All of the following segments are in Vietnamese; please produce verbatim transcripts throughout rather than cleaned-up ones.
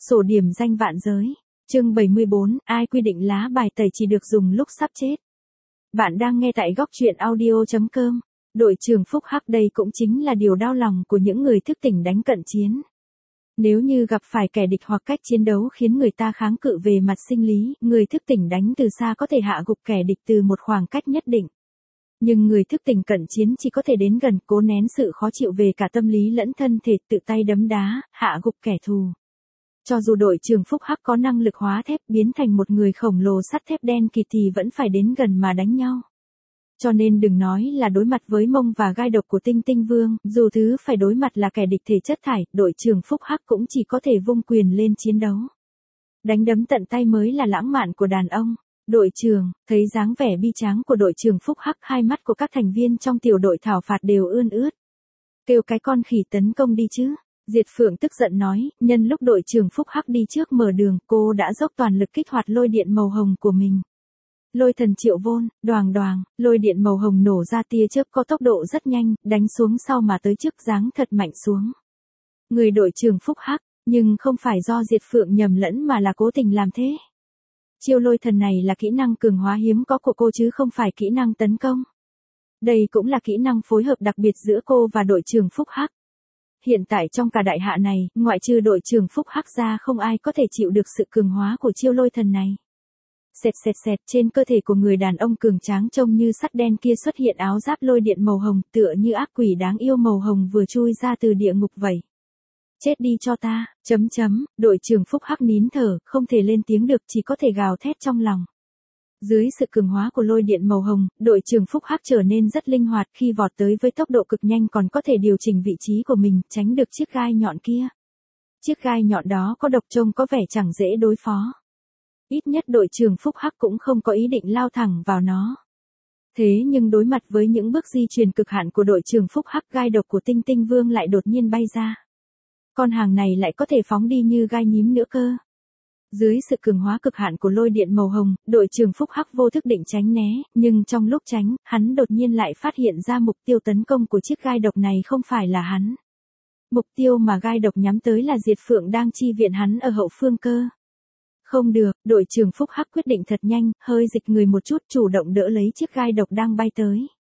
Sổ điểm danh vạn giới. Chương bảy mươi bốn, ai quy định lá bài tẩy chỉ được dùng lúc sắp chết. Bạn đang nghe tại góc truyện audio chấm com. Đội trưởng Phúc Hắc đây cũng chính là điều đau lòng của những người thức tỉnh đánh cận chiến. Nếu như gặp phải kẻ địch hoặc cách chiến đấu khiến người ta kháng cự về mặt sinh lý, người thức tỉnh đánh từ xa có thể hạ gục kẻ địch từ một khoảng cách nhất định. Nhưng người thức tỉnh cận chiến chỉ có thể đến gần, cố nén sự khó chịu về cả tâm lý lẫn thân thể, tự tay đấm đá, hạ gục kẻ thù. Cho dù đội trưởng Phúc Hắc có năng lực hóa thép biến thành một người khổng lồ sắt thép đen kịt thì vẫn phải đến gần mà đánh nhau. Cho nên đừng nói là đối mặt với mông và gai độc của Tinh Tinh Vương, dù thứ phải đối mặt là kẻ địch thể chất thải, đội trưởng Phúc Hắc cũng chỉ có thể vung quyền lên chiến đấu. Đánh đấm tận tay mới là lãng mạn của đàn ông. Đội trưởng, thấy dáng vẻ bi tráng của đội trưởng Phúc Hắc, hai mắt của các thành viên trong tiểu đội thảo phạt đều ươn ướt. Kêu cái con khỉ tấn công đi chứ. Diệt Phượng tức giận nói, nhân lúc đội trưởng Phúc Hắc đi trước mở đường, cô đã dốc toàn lực kích hoạt lôi điện màu hồng của mình. Lôi thần triệu vôn, đoàng đoàng, lôi điện màu hồng nổ ra tia chớp có tốc độ rất nhanh, đánh xuống sau mà tới trước giáng thật mạnh xuống. Người đội trưởng Phúc Hắc, nhưng không phải do Diệt Phượng nhầm lẫn mà là cố tình làm thế. Chiêu lôi thần này là kỹ năng cường hóa hiếm có của cô chứ không phải kỹ năng tấn công. Đây cũng là kỹ năng phối hợp đặc biệt giữa cô và đội trưởng Phúc Hắc. Hiện tại trong cả đại hạ này, ngoại trừ đội trưởng Phúc Hắc ra không ai có thể chịu được sự cường hóa của chiêu lôi thần này. Xẹt xẹt xẹt, trên cơ thể của người đàn ông cường tráng trông như sắt đen kia xuất hiện áo giáp lôi điện màu hồng, tựa như ác quỷ đáng yêu màu hồng vừa chui ra từ địa ngục vậy. Chết đi cho ta, chấm chấm, đội trưởng Phúc Hắc nín thở, không thể lên tiếng được, chỉ có thể gào thét trong lòng. Dưới sự cường hóa của lôi điện màu hồng, đội trưởng Phúc Hắc trở nên rất linh hoạt, khi vọt tới với tốc độ cực nhanh còn có thể điều chỉnh vị trí của mình, tránh được chiếc gai nhọn kia. Chiếc gai nhọn đó có độc trông có vẻ chẳng dễ đối phó. Ít nhất đội trưởng Phúc Hắc cũng không có ý định lao thẳng vào nó. Thế nhưng đối mặt với những bước di chuyển cực hạn của đội trưởng Phúc Hắc, gai độc của Tinh Tinh Vương lại đột nhiên bay ra. Con hàng này lại có thể phóng đi như gai nhím nữa cơ. Dưới sự cường hóa cực hạn của lôi điện màu hồng, đội trưởng Phúc Hắc vô thức định tránh né, nhưng trong lúc tránh, hắn đột nhiên lại phát hiện ra mục tiêu tấn công của chiếc gai độc này không phải là hắn. Mục tiêu mà gai độc nhắm tới là Diệt Phượng đang chi viện hắn ở hậu phương cơ. Không được, đội trưởng Phúc Hắc quyết định thật nhanh, hơi dịch người một chút, chủ động đỡ lấy chiếc gai độc đang bay tới.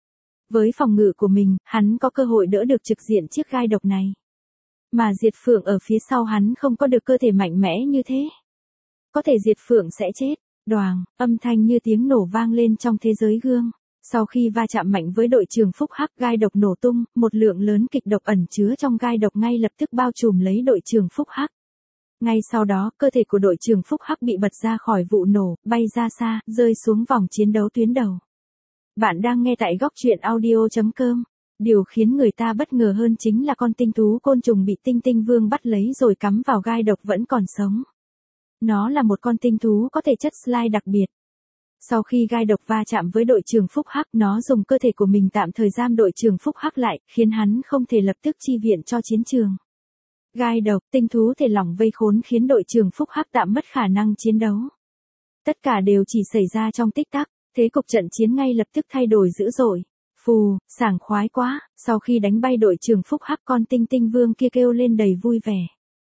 Với phòng ngự của mình, hắn có cơ hội đỡ được trực diện chiếc gai độc này. Mà Diệt Phượng ở phía sau hắn không có được cơ thể mạnh mẽ như thế. Có thể Diệt Phượng sẽ chết. Đoàng, âm thanh như tiếng nổ vang lên trong thế giới gương. Sau khi va chạm mạnh với đội trưởng Phúc Hắc, gai độc nổ tung, một lượng lớn kịch độc ẩn chứa trong gai độc ngay lập tức bao trùm lấy đội trưởng Phúc Hắc. Ngay sau đó, cơ thể của đội trưởng Phúc Hắc bị bật ra khỏi vụ nổ, bay ra xa, rơi xuống vòng chiến đấu tuyến đầu. Bạn đang nghe tại góc truyện audio chấm com. Điều khiến người ta bất ngờ hơn chính là con tinh thú côn trùng bị Tinh Tinh Vương bắt lấy rồi cắm vào gai độc vẫn còn sống. Nó là một con tinh thú có thể chất slime đặc biệt. Sau khi gai độc va chạm với đội trưởng Phúc Hắc, nó dùng cơ thể của mình tạm thời giam đội trưởng Phúc Hắc lại, khiến hắn không thể lập tức chi viện cho chiến trường. Gai độc, tinh thú thể lỏng vây khốn khiến đội trưởng Phúc Hắc tạm mất khả năng chiến đấu. Tất cả đều chỉ xảy ra trong tích tắc, thế cục trận chiến ngay lập tức thay đổi dữ dội. Phù, sảng khoái quá, sau khi đánh bay đội trưởng Phúc Hắc, con Tinh Tinh Vương kia kêu lên đầy vui vẻ.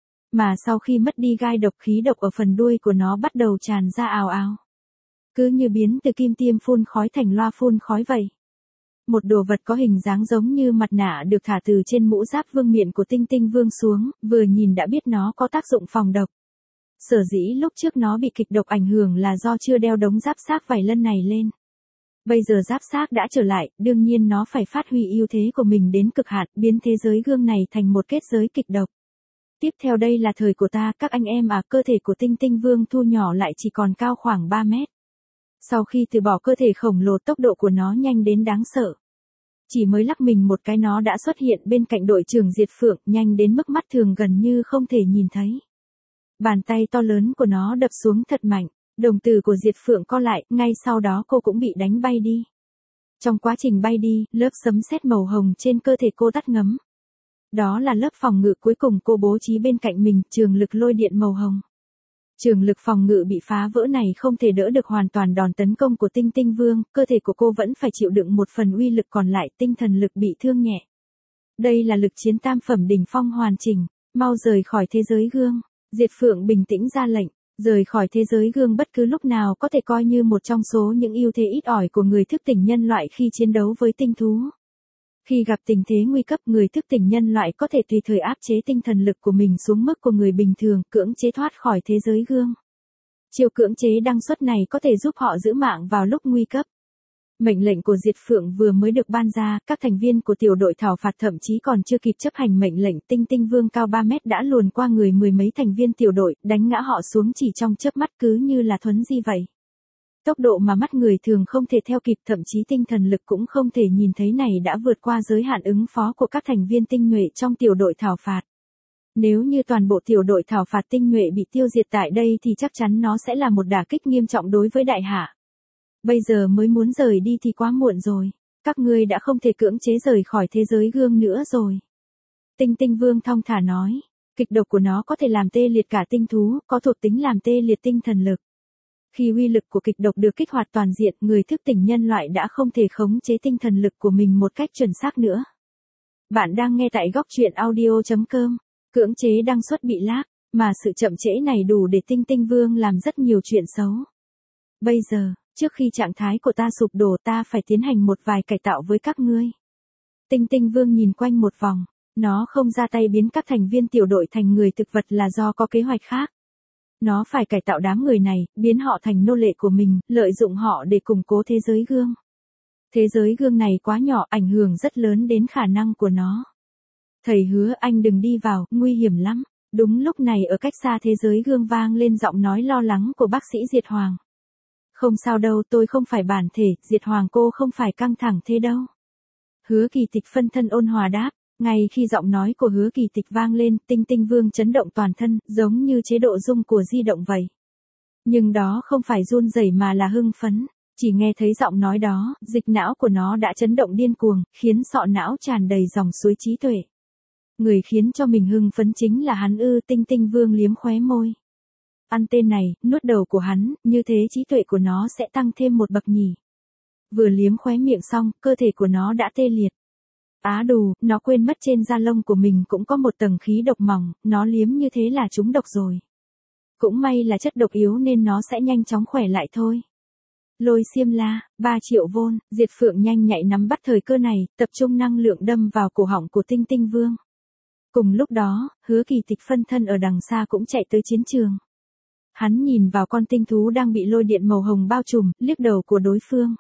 Mà sau khi mất đi gai độc, khí độc ở phần đuôi của nó bắt đầu tràn ra ào ào. Cứ như biến từ kim tiêm phun khói thành loa phun khói vậy. Một đồ vật có hình dáng giống như mặt nạ được thả từ trên mũ giáp vương miện của Tinh Tinh Vương xuống, vừa nhìn đã biết nó có tác dụng phòng độc. Sở dĩ lúc trước nó bị kịch độc ảnh hưởng là do chưa đeo đống giáp xác vảy lân này lên. Bây giờ giáp xác đã trở lại, đương nhiên nó phải phát huy ưu thế của mình đến cực hạn, biến thế giới gương này thành một kết giới kịch độc. Tiếp theo đây là thời của ta, các anh em à, cơ thể của Tinh Tinh Vương thu nhỏ lại chỉ còn cao khoảng ba mét. Sau khi từ bỏ cơ thể khổng lồ, tốc độ của nó nhanh đến đáng sợ. Chỉ mới lắc mình một cái nó đã xuất hiện bên cạnh đội trưởng Diệt Phượng, nhanh đến mức mắt thường gần như không thể nhìn thấy. Bàn tay to lớn của nó đập xuống thật mạnh, đồng tử của Diệt Phượng co lại, ngay sau đó cô cũng bị đánh bay đi. Trong quá trình bay đi, lớp sấm sét màu hồng trên cơ thể cô tắt ngấm. Đó là lớp phòng ngự cuối cùng cô bố trí bên cạnh mình, trường lực lôi điện màu hồng. Trường lực phòng ngự bị phá vỡ này không thể đỡ được hoàn toàn đòn tấn công của Tinh Tinh Vương, cơ thể của cô vẫn phải chịu đựng một phần uy lực còn lại, tinh thần lực bị thương nhẹ. Đây là lực chiến tam phẩm đỉnh phong hoàn chỉnh, mau rời khỏi thế giới gương. Diệt Phượng bình tĩnh ra lệnh, rời khỏi thế giới gương bất cứ lúc nào có thể coi như một trong số những ưu thế ít ỏi của người thức tỉnh nhân loại khi chiến đấu với tinh thú. Khi gặp tình thế nguy cấp, người thức tỉnh nhân loại có thể tùy thời áp chế tinh thần lực của mình xuống mức của người bình thường, cưỡng chế thoát khỏi thế giới gương. Chiêu cưỡng chế đăng xuất này có thể giúp họ giữ mạng vào lúc nguy cấp. Mệnh lệnh của Diệt Phượng vừa mới được ban ra, các thành viên của tiểu đội thảo phạt thậm chí còn chưa kịp chấp hành mệnh lệnh, Tinh Tinh Vương cao ba mét đã luồn qua người mười mấy thành viên tiểu đội, đánh ngã họ xuống chỉ trong chớp mắt, cứ như là thuấn di vậy. Tốc độ mà mắt người thường không thể theo kịp, thậm chí tinh thần lực cũng không thể nhìn thấy này đã vượt qua giới hạn ứng phó của các thành viên tinh nhuệ trong tiểu đội thảo phạt. Nếu như toàn bộ tiểu đội thảo phạt tinh nhuệ bị tiêu diệt tại đây thì chắc chắn nó sẽ là một đả kích nghiêm trọng đối với đại hạ. Bây giờ mới muốn rời đi thì quá muộn rồi. Các ngươi đã không thể cưỡng chế rời khỏi thế giới gương nữa rồi. Tinh Tinh Vương thong thả nói. Kịch độc của nó có thể làm tê liệt cả tinh thú, có thuộc tính làm tê liệt tinh thần lực. Khi uy lực của kịch độc được kích hoạt toàn diện, người thức tỉnh nhân loại đã không thể khống chế tinh thần lực của mình một cách chuẩn xác nữa. Bạn đang nghe tại góc truyện audio chấm com. Cưỡng chế đăng xuất bị lag, mà sự chậm trễ này đủ để Tinh Tinh Vương làm rất nhiều chuyện xấu. Bây giờ, trước khi trạng thái của ta sụp đổ, ta phải tiến hành một vài cải tạo với các ngươi. Tinh Tinh Vương nhìn quanh một vòng, nó không ra tay biến các thành viên tiểu đội thành người thực vật là do có kế hoạch khác. Nó phải cải tạo đám người này, biến họ thành nô lệ của mình, lợi dụng họ để củng cố thế giới gương. Thế giới gương này quá nhỏ, ảnh hưởng rất lớn đến khả năng của nó. Thầy hứa anh đừng đi vào, nguy hiểm lắm. Đúng lúc này ở cách xa thế giới gương vang lên giọng nói lo lắng của bác sĩ Diệt Hoàng. Không sao đâu, tôi không phải bản thể, Diệt Hoàng cô không phải căng thẳng thế đâu. Hứa Kỳ Tịch phân thân ôn hòa đáp, ngay khi giọng nói của Hứa Kỳ Tịch vang lên, Tinh Tinh Vương chấn động toàn thân, giống như chế độ rung của di động vậy. Nhưng đó không phải run rẩy mà là hưng phấn, chỉ nghe thấy giọng nói đó, dịch não của nó đã chấn động điên cuồng, khiến sọ não tràn đầy dòng suối trí tuệ. Người khiến cho mình hưng phấn chính là hắn ư? Tinh Tinh Vương liếm khóe môi. Ăn tên này, nuốt đầu của hắn, như thế trí tuệ của nó sẽ tăng thêm một bậc nhỉ. Vừa liếm khóe miệng xong, cơ thể của nó đã tê liệt. Á đù, nó quên mất trên da lông của mình cũng có một tầng khí độc mỏng, nó liếm như thế là trúng độc rồi. Cũng may là chất độc yếu nên nó sẽ nhanh chóng khỏe lại thôi. Lôi xiêm la, ba triệu vôn, Diệt Phượng nhanh nhạy nắm bắt thời cơ này, tập trung năng lượng đâm vào cổ họng của Tinh Tinh Vương. Cùng lúc đó, Hứa Kỳ Tịch phân thân ở đằng xa cũng chạy tới chiến trường. Hắn nhìn vào con tinh thú đang bị lôi điện màu hồng bao trùm, liếc đầu của đối phương.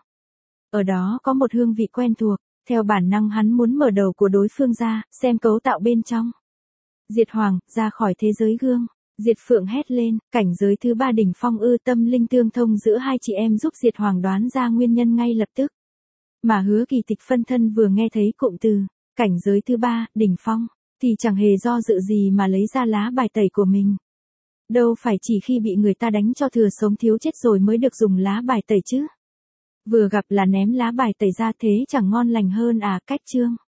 Ở đó có một hương vị quen thuộc, theo bản năng hắn muốn mở đầu của đối phương ra, xem cấu tạo bên trong. Diệt Hoàng, ra khỏi thế giới gương. Diệt Phượng hét lên, cảnh giới thứ ba đỉnh phong ư? Tâm linh tương thông giữa hai chị em giúp Diệt Hoàng đoán ra nguyên nhân ngay lập tức. Mà Hứa Kỳ Tịch phân thân vừa nghe thấy cụm từ, cảnh giới thứ ba, đỉnh phong, thì chẳng hề do dự gì mà lấy ra lá bài tẩy của mình. Đâu phải chỉ khi bị người ta đánh cho thừa sống thiếu chết rồi mới được dùng lá bài tẩy chứ. Vừa gặp là ném lá bài tẩy ra, thế chẳng ngon lành hơn à? Cách chương.